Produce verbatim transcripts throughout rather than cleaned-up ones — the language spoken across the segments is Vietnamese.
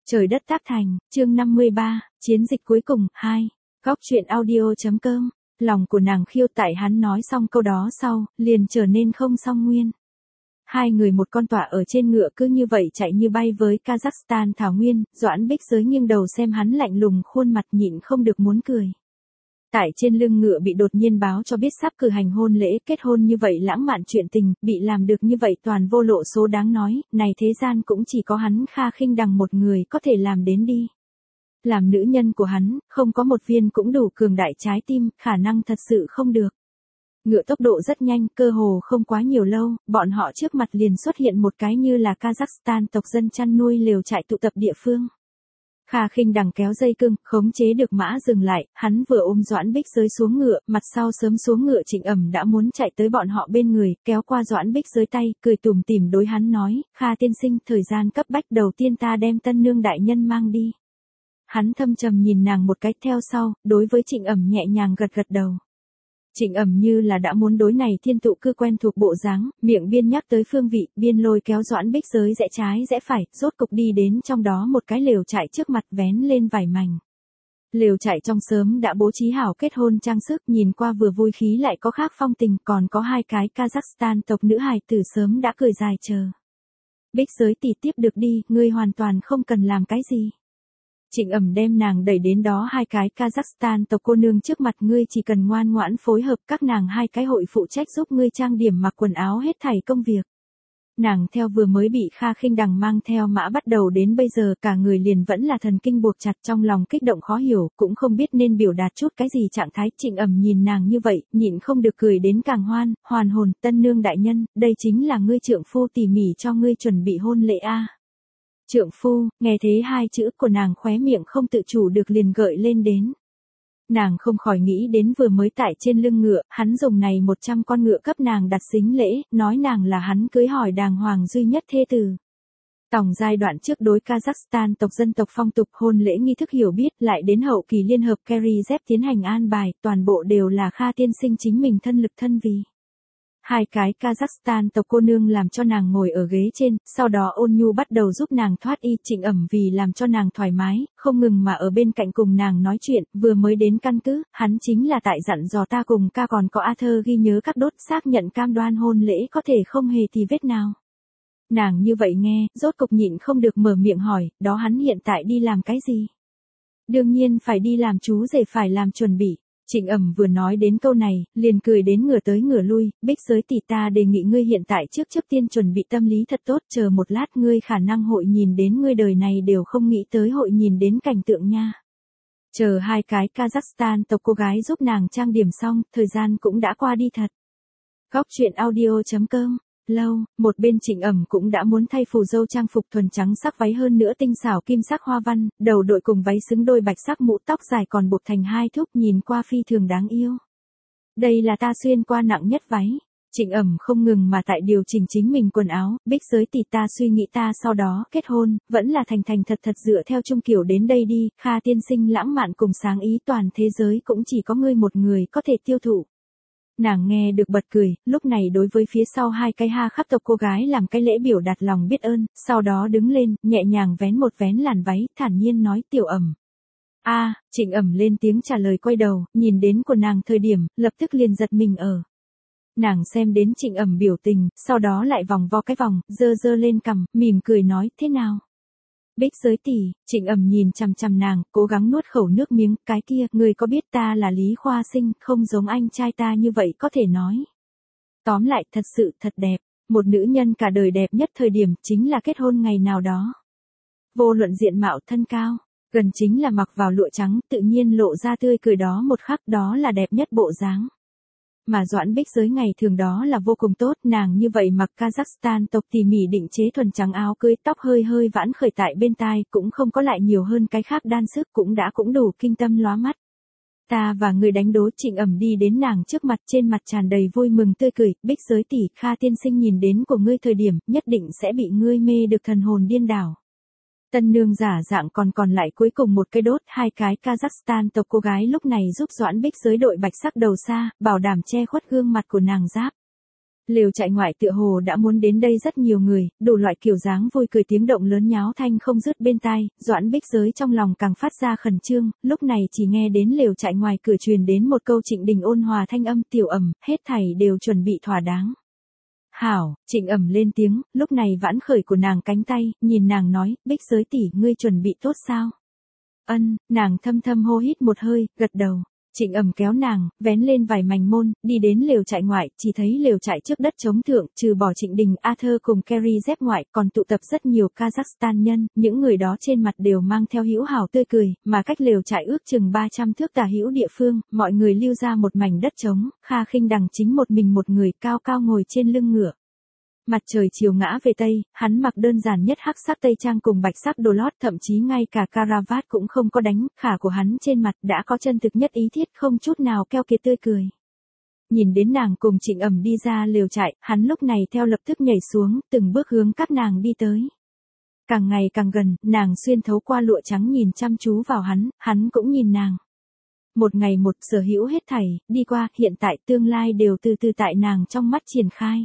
Trời đất tác thành, chương năm mươi ba, chiến dịch cuối cùng, hai. Góc truyện audio.com, lòng của nàng khiêu tại hắn nói xong câu đó sau, liền trở nên không song nguyên. Hai người một con tọa ở trên ngựa cứ như vậy chạy như bay với Kazakhstan thảo nguyên, Doãn Bích Giới nghiêng đầu xem hắn lạnh lùng khuôn mặt nhịn không được muốn cười. Tại trên lưng ngựa bị đột nhiên báo cho biết sắp cử hành hôn lễ, kết hôn như vậy lãng mạn chuyện tình, bị làm được như vậy toàn vô lộ số đáng nói, này thế gian cũng chỉ có hắn Kha Khinh Đằng một người có thể làm đến đi. Làm nữ nhân của hắn, không có một viên cũng đủ cường đại trái tim, khả năng thật sự không được. Ngựa tốc độ rất nhanh, cơ hồ không quá nhiều lâu, bọn họ trước mặt liền xuất hiện một cái như là Kazakhstan tộc dân chăn nuôi lều trại tụ tập địa phương. Kha Khinh Đằng kéo dây cương, khống chế được mã dừng lại, hắn vừa ôm Doãn Bích Giới xuống ngựa, mặt sau sớm xuống ngựa Trịnh Ẩm đã muốn chạy tới bọn họ bên người, kéo qua Doãn Bích Giới tay, cười tủm tỉm đối hắn nói, Kha tiên sinh, thời gian cấp bách đầu tiên ta đem tân nương đại nhân mang đi. Hắn thâm trầm nhìn nàng một cái theo sau, đối với Trịnh Ẩm nhẹ nhàng gật gật đầu. Trịnh Ẩm như là đã muốn đối này thiên tụ cư quen thuộc bộ dáng, miệng biên nhắc tới phương vị, biên lôi kéo Doãn Bích Giới rẽ trái rẽ phải, rốt cục đi đến trong đó một cái lều trại trước mặt vén lên vải mảnh. Lều trại trong sớm đã bố trí hảo kết hôn trang sức, nhìn qua vừa vui khí lại có khác phong tình, còn có hai cái Kazakhstan tộc nữ hài tử sớm đã cười dài chờ. Bích Giới tỷ tiếp được đi, ngươi hoàn toàn không cần làm cái gì. Trịnh Ẩm đem nàng đẩy đến đó hai cái Kazakhstan tộc cô nương trước mặt, ngươi chỉ cần ngoan ngoãn phối hợp các nàng hai cái hội phụ trách giúp ngươi trang điểm mặc quần áo hết thảy công việc. Nàng theo vừa mới bị Kha Khinh Đằng mang theo mã bắt đầu đến bây giờ cả người liền vẫn là thần kinh buộc chặt, trong lòng kích động khó hiểu, cũng không biết nên biểu đạt chút cái gì trạng thái. Trịnh Ẩm nhìn nàng như vậy, nhịn không được cười đến càng hoan, hoàn hồn, tân nương đại nhân, đây chính là ngươi trượng phu tỉ mỉ cho ngươi chuẩn bị hôn lễ a. Trượng phu, nghe thế hai chữ của nàng khóe miệng không tự chủ được liền gợi lên đến. Nàng không khỏi nghĩ đến vừa mới tại trên lưng ngựa, hắn dùng này một trăm con ngựa cấp nàng đặt sính lễ, nói nàng là hắn cưới hỏi đàng hoàng duy nhất thê tử. Tổng giai đoạn trước đối Kazakhstan tộc dân tộc phong tục hôn lễ nghi thức hiểu biết, lại đến hậu kỳ liên hợp Kerry Dep tiến hành an bài, toàn bộ đều là Kha tiên sinh chính mình thân lực thân vì. Hai cái Kazakhstan tộc cô nương làm cho nàng ngồi ở ghế trên, sau đó ôn nhu bắt đầu giúp nàng thoát y. Trịnh Ẩm vì làm cho nàng thoải mái, không ngừng mà ở bên cạnh cùng nàng nói chuyện, vừa mới đến căn cứ, hắn chính là tại dặn dò ta cùng ca còn có A Thơ ghi nhớ các đốt xác nhận cam đoan hôn lễ có thể không hề tì vết nào. Nàng như vậy nghe, rốt cục nhịn không được mở miệng hỏi, đó hắn hiện tại đi làm cái gì? Đương nhiên phải đi làm chú rể phải làm chuẩn bị. Trịnh Ẩm vừa nói đến câu này, liền cười đến ngửa tới ngửa lui, Bích Giới tỷ ta đề nghị ngươi hiện tại trước trước tiên chuẩn bị tâm lý thật tốt, chờ một lát ngươi khả năng hội nhìn đến ngươi đời này đều không nghĩ tới hội nhìn đến cảnh tượng nha. Chờ hai cái Kazakhstan tộc cô gái giúp nàng trang điểm xong, thời gian cũng đã qua đi thật. Góc truyện audio.com. Lâu, một bên Trịnh Ẩm cũng đã muốn thay phù dâu trang phục thuần trắng sắc váy hơn nữa tinh xảo kim sắc hoa văn, đầu đội cùng váy xứng đôi bạch sắc mũ tóc dài còn buộc thành hai thúc, nhìn qua phi thường đáng yêu. Đây là ta xuyên qua nặng nhất váy. Trịnh Ẩm không ngừng mà tại điều chỉnh chính mình quần áo, Bích Giới tỷ ta suy nghĩ ta sau đó kết hôn, vẫn là thành thành thật thật dựa theo chung kiểu đến đây đi, Kha tiên sinh lãng mạn cùng sáng ý toàn thế giới cũng chỉ có ngươi một người có thể tiêu thụ. Nàng nghe được bật cười, lúc này đối với phía sau hai cái ha khắc tộc cô gái làm cái lễ biểu đạt lòng biết ơn, sau đó đứng lên, nhẹ nhàng vén một vén làn váy, thản nhiên nói Tiểu Ẩm. A, Trịnh Ẩm lên tiếng trả lời quay đầu, nhìn đến của nàng thời điểm, lập tức liền giật mình ở. Nàng xem đến Trịnh Ẩm biểu tình, sau đó lại vòng vo cái vòng, dơ dơ lên cằm, mỉm cười nói, thế nào? Bích Giới tỷ, Trịnh Ẩm nhìn chằm chằm nàng, cố gắng nuốt khẩu nước miếng, cái kia, người có biết ta là Lý Khoa Sinh, không giống anh trai ta như vậy có thể nói. Tóm lại, thật sự thật đẹp, một nữ nhân cả đời đẹp nhất thời điểm chính là kết hôn ngày nào đó. Vô luận diện mạo thân cao, gần chính là mặc vào lụa trắng, tự nhiên lộ ra tươi cười đó một khắc, đó là đẹp nhất bộ dáng. Mà Doãn Bích Giới ngày thường đó là vô cùng tốt, nàng như vậy mặc Kazakhstan tộc tỉ mỉ định chế thuần trắng áo cưới, tóc hơi hơi vãn khởi tại bên tai, cũng không có lại nhiều hơn cái khác đan sức, cũng đã cũng đủ kinh tâm lóa mắt. Ta và người đánh đố. Trịnh Ẩm đi đến nàng trước mặt, trên mặt tràn đầy vui mừng tươi cười, Bích Giới tỷ, Kha tiên sinh nhìn đến của ngươi thời điểm, nhất định sẽ bị ngươi mê được thần hồn điên đảo. Tân nương giả dạng còn còn lại cuối cùng một cái đốt, hai cái Kazakhstan tộc cô gái lúc này giúp Doãn Bích Giới đội bạch sắc đầu xa, bảo đảm che khuất gương mặt của nàng giáp. Lều trại ngoại tựa hồ đã muốn đến đây rất nhiều người, đủ loại kiểu dáng vui cười tiếng động lớn nháo thanh không dứt bên tai, Doãn Bích Giới trong lòng càng phát ra khẩn trương, lúc này chỉ nghe đến lều trại ngoài cửa truyền đến một câu Trịnh Đình ôn hòa thanh âm, tiểu ẩm, hết thảy đều chuẩn bị thỏa đáng. Hảo, Trịnh ẩm lên tiếng, lúc này vãn khởi của nàng cánh tay, nhìn nàng nói, Bích Giới tỷ, ngươi chuẩn bị tốt sao? Ân, nàng thâm thâm hô hít một hơi, gật đầu. Trịnh ẩm kéo nàng, vén lên vài mảnh môn, đi đến lều trại ngoại, chỉ thấy lều trại trước đất trống thượng, trừ bỏ Trịnh Đình, Arthur cùng Carrie dép ngoại, còn tụ tập rất nhiều Kazakhstan nhân, những người đó trên mặt đều mang theo hữu hảo tươi cười, mà cách lều trại ước chừng ba trăm thước tả hữu địa phương, mọi người lưu ra một mảnh đất trống, Kha Khinh Đằng chính một mình một người cao cao ngồi trên lưng ngựa. Mặt trời chiều ngã về tây, hắn mặc đơn giản nhất hắc sắc tây trang cùng bạch sắc đồ lót, thậm chí ngay cả caravat cũng không có đánh, khả của hắn trên mặt đã có chân thực nhất ý thiết, không chút nào keo kiệt tươi cười. Nhìn đến nàng cùng Trịnh ẩm đi ra lều trại, hắn lúc này theo lập tức nhảy xuống, từng bước hướng các nàng đi tới. Càng ngày càng gần, nàng xuyên thấu qua lụa trắng nhìn chăm chú vào hắn, hắn cũng nhìn nàng. Một ngày một sở hữu hết thảy, đi qua, hiện tại, tương lai đều từ từ tại nàng trong mắt triển khai.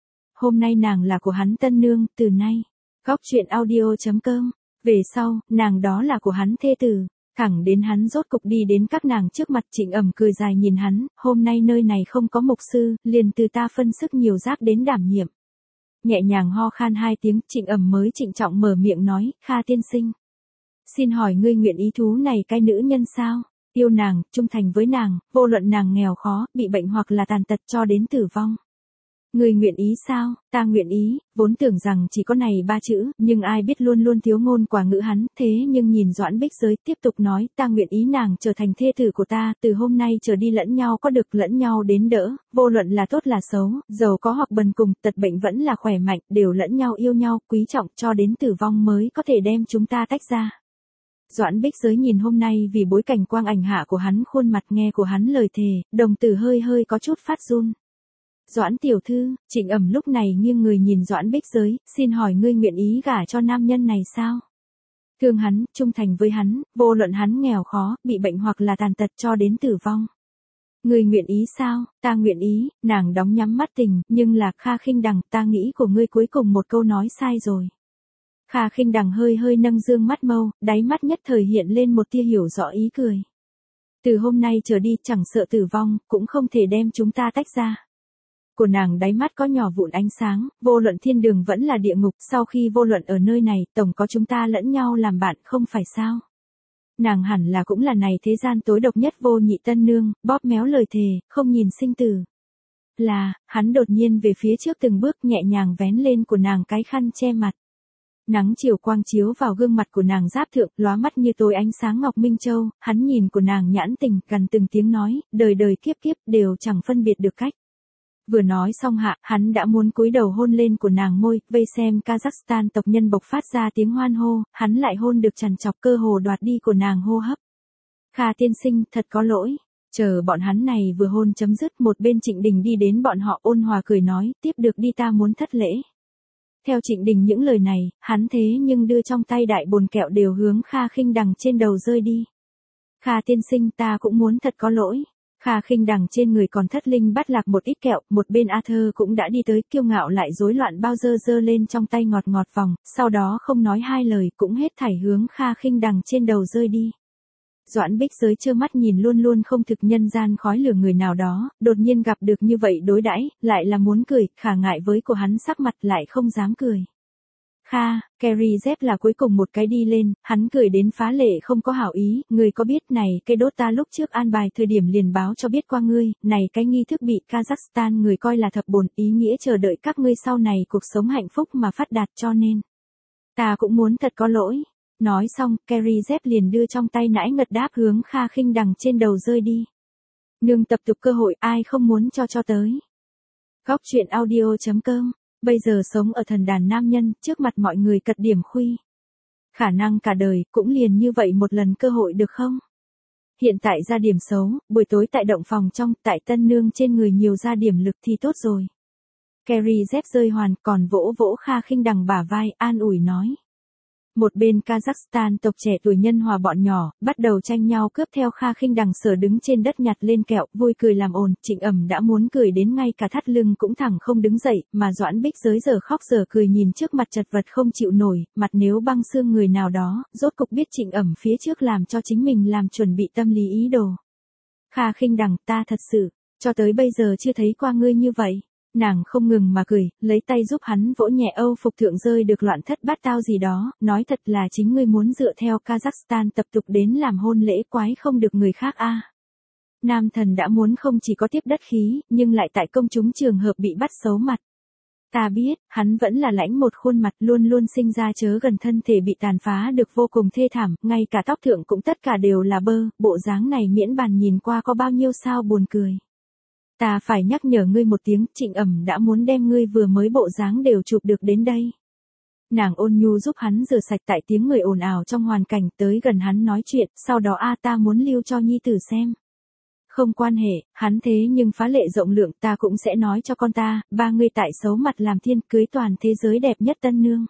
Hôm nay nàng là của hắn tân nương, từ nay. Góc truyện audio chấm com. Về sau, nàng đó là của hắn thê tử. Thẳng đến hắn rốt cục đi đến các nàng trước mặt, Trịnh ẩm cười dài nhìn hắn, hôm nay nơi này không có mục sư, liền từ ta phân sức nhiều giác đến đảm nhiệm. Nhẹ nhàng ho khan hai tiếng, Trịnh ẩm mới trịnh trọng mở miệng nói, Kha tiên sinh. Xin hỏi ngươi nguyện ý thú này cái nữ nhân sao? Yêu nàng, trung thành với nàng, vô luận nàng nghèo khó, bị bệnh hoặc là tàn tật cho đến tử vong. Người nguyện ý sao? Ta nguyện ý, vốn tưởng rằng chỉ có này ba chữ, nhưng ai biết luôn luôn thiếu ngôn quả ngữ hắn, thế nhưng nhìn Doãn Bích Giới tiếp tục nói, ta nguyện ý nàng trở thành thê tử của ta, từ hôm nay trở đi lẫn nhau có được lẫn nhau đến đỡ, vô luận là tốt là xấu, giàu có hoặc bần cùng, tật bệnh vẫn là khỏe mạnh, đều lẫn nhau yêu nhau, quý trọng cho đến tử vong mới có thể đem chúng ta tách ra. Doãn Bích Giới nhìn hôm nay vì bối cảnh quang ảnh hạ của hắn khuôn mặt nghe của hắn lời thề, đồng tử hơi hơi có chút phát run. Doãn tiểu thư, Trịnh ẩm lúc này nghiêng người nhìn Doãn Bích Giới, xin hỏi ngươi nguyện ý gả cho nam nhân này sao? Thương hắn, trung thành với hắn, vô luận hắn nghèo khó, bị bệnh hoặc là tàn tật cho đến tử vong. Ngươi nguyện ý sao? Ta nguyện ý, nàng đóng nhắm mắt tình, nhưng là Kha Khinh Đằng, ta nghĩ của ngươi cuối cùng một câu nói sai rồi. Kha Khinh Đằng hơi hơi nâng dương mắt mâu, đáy mắt nhất thời hiện lên một tia hiểu rõ ý cười. Từ hôm nay trở đi chẳng sợ tử vong, cũng không thể đem chúng ta tách ra. Của nàng đáy mắt có nhỏ vụn ánh sáng, vô luận thiên đường vẫn là địa ngục, sau khi vô luận ở nơi này, tổng có chúng ta lẫn nhau làm bạn, không phải sao? Nàng hẳn là cũng là này thế gian tối độc nhất vô nhị tân nương, bóp méo lời thề, không nhìn sinh tử. Là, hắn đột nhiên về phía trước từng bước nhẹ nhàng vén lên của nàng cái khăn che mặt. Nắng chiều quang chiếu vào gương mặt của nàng giáp thượng, lóa mắt như tối ánh sáng ngọc minh châu, hắn nhìn của nàng nhãn tình, gần từng tiếng nói, đời đời kiếp kiếp đều chẳng phân biệt được cách. Vừa nói xong hạ, hắn đã muốn cúi đầu hôn lên của nàng môi, vây xem Kazakhstan tộc nhân bộc phát ra tiếng hoan hô, hắn lại hôn được trằn trọc cơ hồ đoạt đi của nàng hô hấp. Kha tiên sinh, thật có lỗi. Chờ bọn hắn này vừa hôn chấm dứt, một bên Trịnh Đình đi đến bọn họ ôn hòa cười nói, tiếp được đi ta muốn thất lễ. Theo Trịnh Đình những lời này, hắn thế nhưng đưa trong tay đại bồn kẹo đều hướng Kha Khinh Đằng trên đầu rơi đi. Kha tiên sinh, ta cũng muốn thật có lỗi. Kha Khinh Đằng trên người còn thất linh bắt lạc một ít kẹo, một bên Arthur cũng đã đi tới, kiêu ngạo lại rối loạn bao dơ dơ lên trong tay ngọt ngọt vòng, sau đó không nói hai lời cũng hết thảy hướng Kha Khinh Đằng trên đầu rơi đi. Doãn Bích Giới trơ mắt nhìn luôn luôn không thực nhân gian khói lửa người nào đó, đột nhiên gặp được như vậy đối đãi, lại là muốn cười, khả ngại với của hắn sắc mặt lại không dám cười. Kha, Carrie dép là cuối cùng một cái đi lên, hắn cười đến phá lệ không có hảo ý, người có biết này, cây đốt ta lúc trước an bài thời điểm liền báo cho biết qua ngươi, này cái nghi thức bị Kazakhstan người coi là thập bổn, ý nghĩa chờ đợi các ngươi sau này cuộc sống hạnh phúc mà phát đạt cho nên. Ta cũng muốn thật có lỗi. Nói xong, Carrie dép liền đưa trong tay nãi ngật đáp hướng Kha Khinh Đằng trên đầu rơi đi. Nương tập tục cơ hội ai không muốn cho cho tới. Góc truyện audio chấm com. Bây giờ sống ở thần đàn nam nhân, trước mặt mọi người cật điểm khuy. Khả năng cả đời, cũng liền như vậy một lần cơ hội được không? Hiện tại ra điểm xấu, buổi tối tại động phòng trong, tại tân nương trên người nhiều ra điểm lực thì tốt rồi. Carrie dép rơi hoàn, còn vỗ vỗ Kha Khinh Đằng bả vai, an ủi nói. Một bên Kazakhstan tộc trẻ tuổi nhân hòa bọn nhỏ, bắt đầu tranh nhau cướp theo Kha Khinh Đằng sở đứng trên đất nhặt lên kẹo, vui cười làm ồn, Trịnh Ẩm đã muốn cười đến ngay cả thắt lưng cũng thẳng không đứng dậy, mà Doãn Bích Giới giờ khóc giờ cười nhìn trước mặt chật vật không chịu nổi, mặt nếu băng xương người nào đó, rốt cục biết Trịnh Ẩm phía trước làm cho chính mình làm chuẩn bị tâm lý ý đồ. Kha Khinh Đằng, ta thật sự, cho tới bây giờ chưa thấy qua ngươi như vậy. Nàng không ngừng mà cười, lấy tay giúp hắn vỗ nhẹ âu phục thượng rơi được loạn thất bát tao gì đó, nói thật là chính ngươi muốn dựa theo Kazakhstan tập tục đến làm hôn lễ quái không được người khác a. Nam thần đã muốn không chỉ có tiếp đất khí, nhưng lại tại công chúng trường hợp bị bắt xấu mặt. Ta biết, hắn vẫn là lãnh một khuôn mặt luôn luôn sinh ra chớ gần thân thể bị tàn phá được vô cùng thê thảm, ngay cả tóc thượng cũng tất cả đều là bơ, bộ dáng này miễn bàn nhìn qua có bao nhiêu sao buồn cười. Ta phải nhắc nhở ngươi một tiếng, Trịnh Ẩm đã muốn đem ngươi vừa mới bộ dáng đều chụp được đến đây. Nàng ôn nhu giúp hắn rửa sạch tại tiếng người ồn ào trong hoàn cảnh, tới gần hắn nói chuyện, sau đó a ta muốn lưu cho nhi tử xem. Không quan hệ, hắn thế nhưng phá lệ rộng lượng, ta cũng sẽ nói cho con ta, ba ngươi tại xấu mặt làm thiên cưới toàn thế giới đẹp nhất tân nương.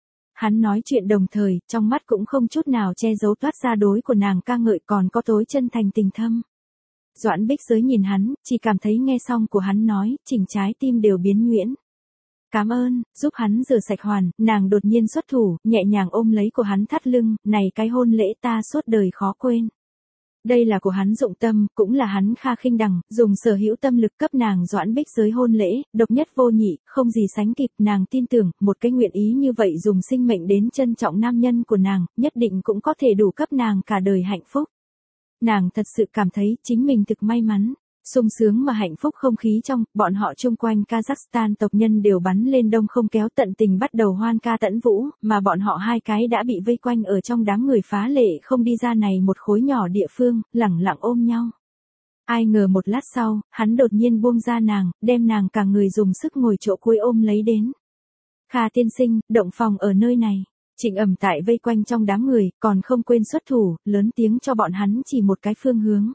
Hắn nói chuyện đồng thời, trong mắt cũng không chút nào che giấu toát ra đối của nàng ca ngợi còn có tối chân thành tình thâm. Doãn Bích Giới nhìn hắn, chỉ cảm thấy nghe xong của hắn nói, chỉnh trái tim đều biến nhuyễn. Cảm ơn, giúp hắn rửa sạch hoàn, nàng đột nhiên xuất thủ, nhẹ nhàng ôm lấy của hắn thắt lưng, này cái hôn lễ ta suốt đời khó quên. Đây là của hắn dụng tâm, cũng là hắn Kha Khinh Đằng, dùng sở hữu tâm lực cấp nàng Doãn Bích Giới hôn lễ, độc nhất vô nhị, không gì sánh kịp, nàng tin tưởng, một cái nguyện ý như vậy dùng sinh mệnh đến trân trọng nam nhân của nàng, nhất định cũng có thể đủ cấp nàng cả đời hạnh phúc. Nàng thật sự cảm thấy chính mình thực may mắn, sung sướng mà hạnh phúc không khí trong, bọn họ chung quanh Kazakhstan tộc nhân đều bắn lên đông không kéo tận tình bắt đầu hoan ca tẫn vũ, mà bọn họ hai cái đã bị vây quanh ở trong đám người phá lệ không đi ra này một khối nhỏ địa phương, lẳng lặng ôm nhau. Ai ngờ một lát sau, hắn đột nhiên buông ra nàng, đem nàng cả người dùng sức ngồi chỗ cuối ôm lấy đến. Kha tiên sinh, động phòng ở nơi này. Trịnh Ẩm tại vây quanh trong đám người, còn không quên xuất thủ, lớn tiếng cho bọn hắn chỉ một cái phương hướng.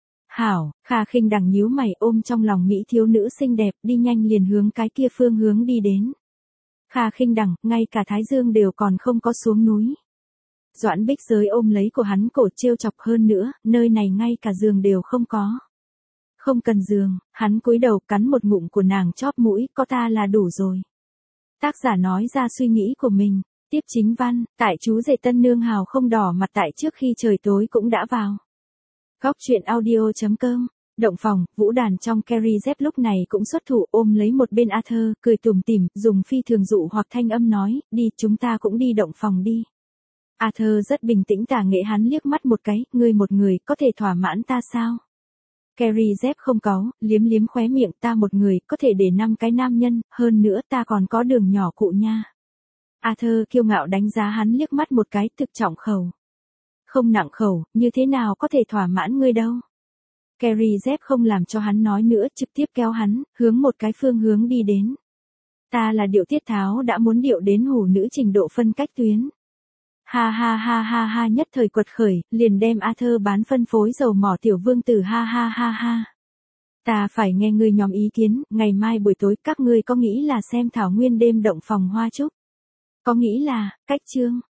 Hảo, Kha Khinh Đằng nhíu mày ôm trong lòng mỹ thiếu nữ xinh đẹp, đi nhanh liền hướng cái kia phương hướng đi đến. Kha Khinh Đằng, ngay cả Thái Dương đều còn không có xuống núi. Doãn Bích Giới ôm lấy của hắn cổ trêu chọc hơn nữa, nơi này ngay cả giường đều không có. Không cần giường, hắn cúi đầu cắn một ngụm của nàng chóp mũi, có ta là đủ rồi. Tác giả nói ra suy nghĩ của mình. Tiếp chính văn, tại chú rể tân nương hào không đỏ mặt tại trước khi trời tối cũng đã vào. Góc truyện audio chấm com, động phòng, vũ đàn trong Carrie Z lúc này cũng xuất thủ ôm lấy một bên Arthur, cười tủm tỉm, dùng phi thường dụ hoặc thanh âm nói, đi chúng ta cũng đi động phòng đi. Arthur rất bình tĩnh tả nghệ hắn liếc mắt một cái, ngươi một người có thể thỏa mãn ta sao? Carrie Z không cáu, liếm liếm khóe miệng, ta một người có thể để năm cái nam nhân, hơn nữa ta còn có đường nhỏ cụ nha. Arthur kiêu ngạo đánh giá hắn liếc mắt một cái, thực trọng khẩu. Không nặng khẩu, như thế nào có thể thỏa mãn ngươi đâu. Carrie Z không làm cho hắn nói nữa, trực tiếp kéo hắn, hướng một cái phương hướng đi đến. Ta là điệu tiết tháo đã muốn điệu đến hủ nữ trình độ phân cách tuyến. Ha ha ha ha ha nhất thời quật khởi, liền đem Arthur bán phân phối dầu mỏ tiểu vương tử ha ha ha ha. Ta phải nghe ngươi nhóm ý kiến, ngày mai buổi tối các ngươi có nghĩ là xem thảo nguyên đêm động phòng hoa trúc? Có nghĩ là, cách chương.